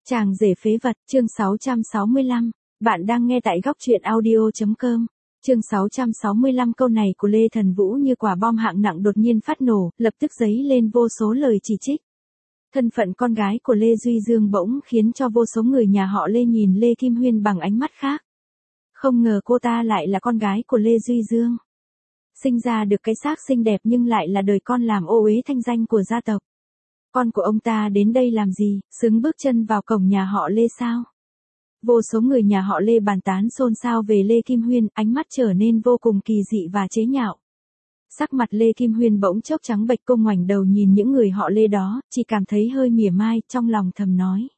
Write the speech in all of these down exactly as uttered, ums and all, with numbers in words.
Chàng rể phế vật, chương sáu trăm sáu mươi lăm. Bạn đang nghe tại góc truyện audio chấm com. Chương sáu trăm sáu mươi lăm, câu này của Lê Thần Vũ như quả bom hạng nặng đột nhiên phát nổ, lập tức dấy lên vô số lời chỉ trích. Thân phận con gái của Lê Duy Dương bỗng khiến cho vô số người nhà họ Lê nhìn Lê Kim Huyên bằng ánh mắt khác. Không ngờ cô ta lại là con gái của Lê Duy Dương. Sinh ra được cái xác xinh đẹp nhưng lại là đời con làm ô uế thanh danh của gia tộc. Con của ông ta đến đây làm gì, xứng bước chân vào cổng nhà họ Lê sao? Vô số người nhà họ Lê bàn tán xôn xao về Lê Kim Huyên, ánh mắt trở nên vô cùng kỳ dị và chế nhạo. Sắc mặt Lê Kim Huyên bỗng chốc trắng bệch, cô ngoảnh đầu nhìn những người họ Lê đó, chỉ cảm thấy hơi mỉa mai, trong lòng thầm nói.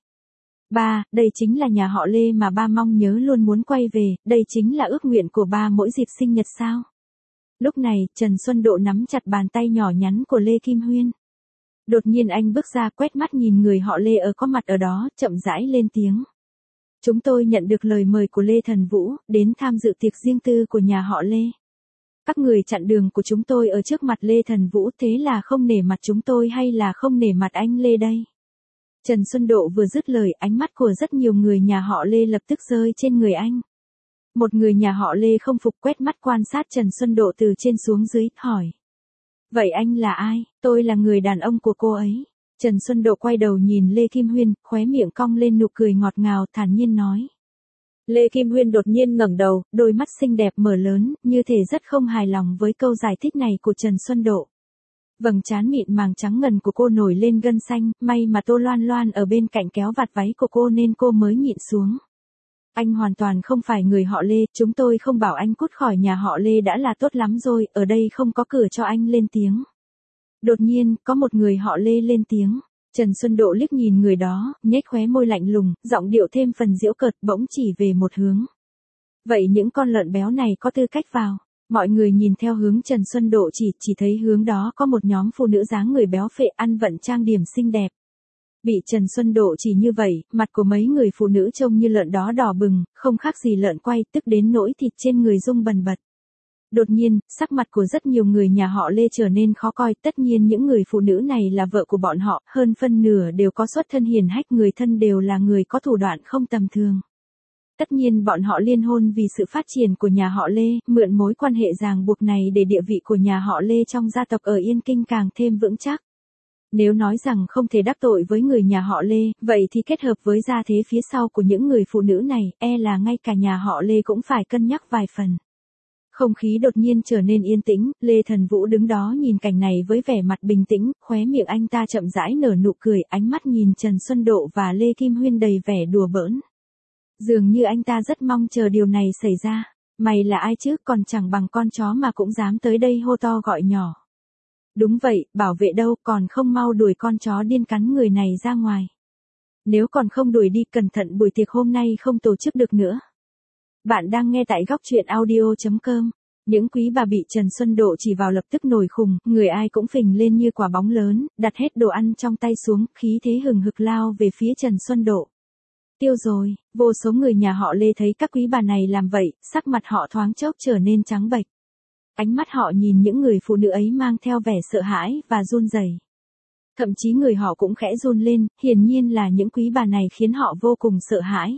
Ba, đây chính là nhà họ Lê mà ba mong nhớ luôn muốn quay về, đây chính là ước nguyện của ba mỗi dịp sinh nhật sao? Lúc này, Trần Xuân Độ nắm chặt bàn tay nhỏ nhắn của Lê Kim Huyên. Đột nhiên anh bước ra, quét mắt nhìn người họ Lê ở có mặt ở đó, chậm rãi lên tiếng. Chúng tôi nhận được lời mời của Lê Thần Vũ, đến tham dự tiệc riêng tư của nhà họ Lê. Các người chặn đường của chúng tôi ở trước mặt Lê Thần Vũ, thế là không nể mặt chúng tôi hay là không nể mặt anh Lê đây? Trần Xuân Độ vừa dứt lời, ánh mắt của rất nhiều người nhà họ Lê lập tức rơi trên người anh. Một người nhà họ Lê không phục quét mắt quan sát Trần Xuân Độ từ trên xuống dưới, hỏi. Vậy anh là ai? Tôi là người đàn ông của cô ấy. Trần Xuân Độ quay đầu nhìn Lê Kim Huyên, khóe miệng cong lên nụ cười ngọt ngào, thản nhiên nói. Lê Kim Huyên đột nhiên ngẩng đầu, đôi mắt xinh đẹp mở lớn, như thể rất không hài lòng với câu giải thích này của Trần Xuân Độ. Vầng trán mịn màng trắng ngần của cô nổi lên gân xanh, may mà Tô Loan Loan ở bên cạnh kéo vạt váy của cô nên cô mới nhịn xuống. Anh hoàn toàn không phải người họ Lê, chúng tôi không bảo anh cút khỏi nhà họ Lê đã là tốt lắm rồi, ở đây không có cửa cho anh lên tiếng. Đột nhiên, có một người họ Lê lên tiếng. Trần Xuân Độ liếc nhìn người đó, nhếch khóe môi lạnh lùng, giọng điệu thêm phần giễu cợt, bỗng chỉ về một hướng. Vậy những con lợn béo này có tư cách vào? Mọi người nhìn theo hướng Trần Xuân Độ chỉ, chỉ thấy hướng đó có một nhóm phụ nữ dáng người béo phệ ăn vận trang điểm xinh đẹp. Bị Trần Xuân Độ chỉ như vậy, mặt của mấy người phụ nữ trông như lợn đó đỏ bừng, không khác gì lợn quay, tức đến nỗi thịt trên người rung bần bật. Đột nhiên, sắc mặt của rất nhiều người nhà họ Lê trở nên khó coi, tất nhiên những người phụ nữ này là vợ của bọn họ, hơn phân nửa đều có xuất thân hiền hách, người thân đều là người có thủ đoạn không tầm thường. Tất nhiên bọn họ liên hôn vì sự phát triển của nhà họ Lê, mượn mối quan hệ ràng buộc này để địa vị của nhà họ Lê trong gia tộc ở Yên Kinh càng thêm vững chắc. Nếu nói rằng không thể đắc tội với người nhà họ Lê, vậy thì kết hợp với gia thế phía sau của những người phụ nữ này, e là ngay cả nhà họ Lê cũng phải cân nhắc vài phần. Không khí đột nhiên trở nên yên tĩnh, Lê Thần Vũ đứng đó nhìn cảnh này với vẻ mặt bình tĩnh, khóe miệng anh ta chậm rãi nở nụ cười, ánh mắt nhìn Trần Xuân Độ và Lê Kim Huyên đầy vẻ đùa bỡn. Dường như anh ta rất mong chờ điều này xảy ra. Mày là ai chứ, còn chẳng bằng con chó mà cũng dám tới đây hô to gọi nhỏ. Đúng vậy, bảo vệ đâu, còn không mau đuổi con chó điên cắn người này ra ngoài. Nếu còn không đuổi đi, cẩn thận buổi tiệc hôm nay không tổ chức được nữa. Bạn đang nghe tại góc truyện audio chấm com. Những quý bà bị Trần Xuân Độ chỉ vào lập tức nổi khùng, người ai cũng phình lên như quả bóng lớn, đặt hết đồ ăn trong tay xuống, khí thế hừng hực lao về phía Trần Xuân Độ. Tiêu rồi, vô số người nhà họ Lê thấy các quý bà này làm vậy, sắc mặt họ thoáng chốc trở nên trắng bệch. Ánh mắt họ nhìn những người phụ nữ ấy mang theo vẻ sợ hãi và run rẩy. Thậm chí người họ cũng khẽ run lên, hiển nhiên là những quý bà này khiến họ vô cùng sợ hãi.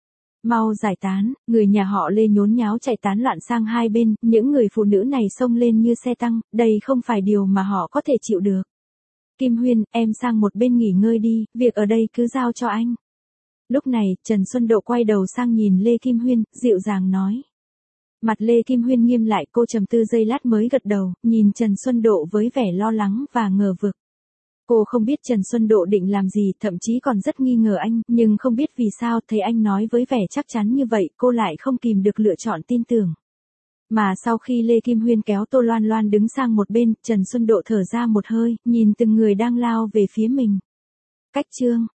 Mau giải tán, người nhà họ Lê nhốn nháo chạy tán loạn sang hai bên, những người phụ nữ này xông lên như xe tăng, đây không phải điều mà họ có thể chịu được. Kim Huyên, em sang một bên nghỉ ngơi đi, việc ở đây cứ giao cho anh. Lúc này, Trần Xuân Độ quay đầu sang nhìn Lê Kim Huyên, dịu dàng nói. Mặt Lê Kim Huyên nghiêm lại, cô trầm tư giây lát mới gật đầu, nhìn Trần Xuân Độ với vẻ lo lắng và ngờ vực. Cô không biết Trần Xuân Độ định làm gì, thậm chí còn rất nghi ngờ anh, nhưng không biết vì sao thấy anh nói với vẻ chắc chắn như vậy, cô lại không kìm được lựa chọn tin tưởng. Mà sau khi Lê Kim Huyên kéo Tô Loan Loan đứng sang một bên, Trần Xuân Độ thở ra một hơi, nhìn từng người đang lao về phía mình. Cách chương